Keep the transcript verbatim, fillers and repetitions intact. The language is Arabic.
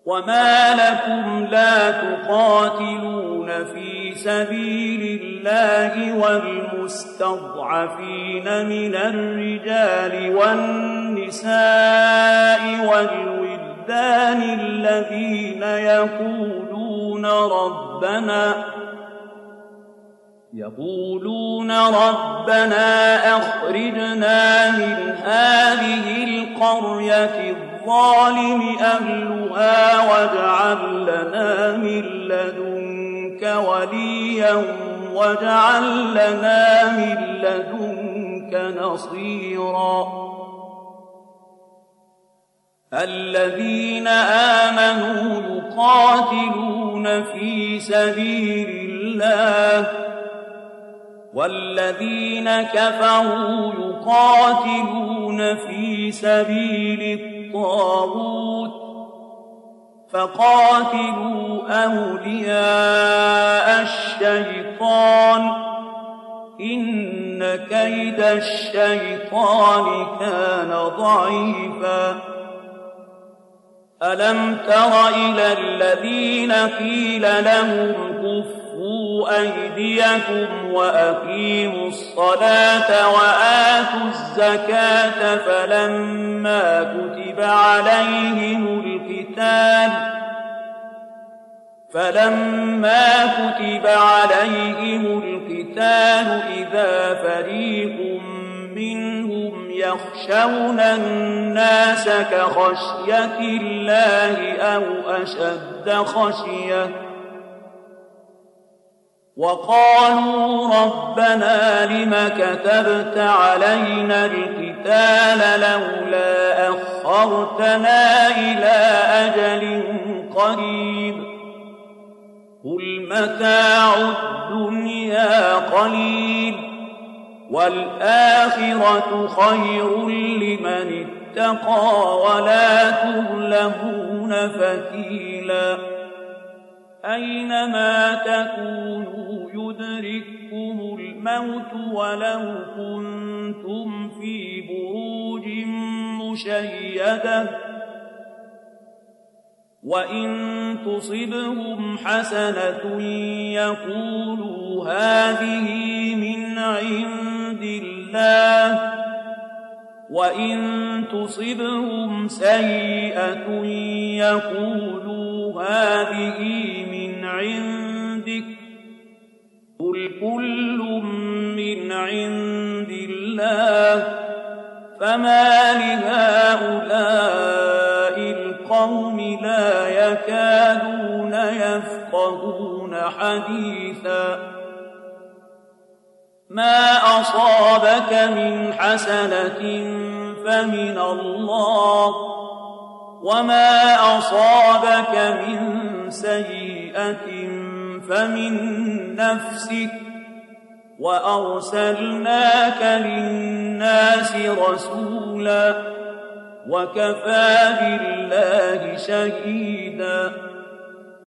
وما لكم لا تقاتلون في سبيل الله والمستضعفين من الرجال والنساء والولدان الذين يقولون ربنا يقولون ربنا أخرجنا من هذه القرية الظالم أهلها واجعل لنا من لدنك وليا واجعل لنا من لدنك نصيرا الذين آمنوا يقاتلون في سبيل الله والذين كفروا يقاتلون في سبيل الطاغوت فقاتلوا أولياء الشيطان إن كيد الشيطان كان ضعيفا ألم تر إلى الذين قيل لهم كفروا أيديكم وأقيموا الصلاة وآتوا الزكاة فلما كتب عليهم القتال فلما كتب عليهم القتال إذا فريق منهم يخشون الناس كخشية الله أو أشد خشية وقالوا ربنا لم كتبت علينا القتال لولا أخرتنا إلى أجل قريب قل متاع الدنيا قليل والآخرة خير لمن اتقى ولا تظلمون فتيلا أينما تكونوا يدرككم الموت ولو كنتم في بروج مشيدة وإن تصبهم حسنة يقولوا هذه من عند الله وإن تصبهم سيئة يقولوا هذه من عندك قل كل من عند الله فما لهؤلاء القوم لا يكادون يفقهون حديثا ما أصابك من حسنة فمن الله وما أصابك من سيئة فمن نفسك وأرسلناك للناس رسولا وكفى بالله شهيدا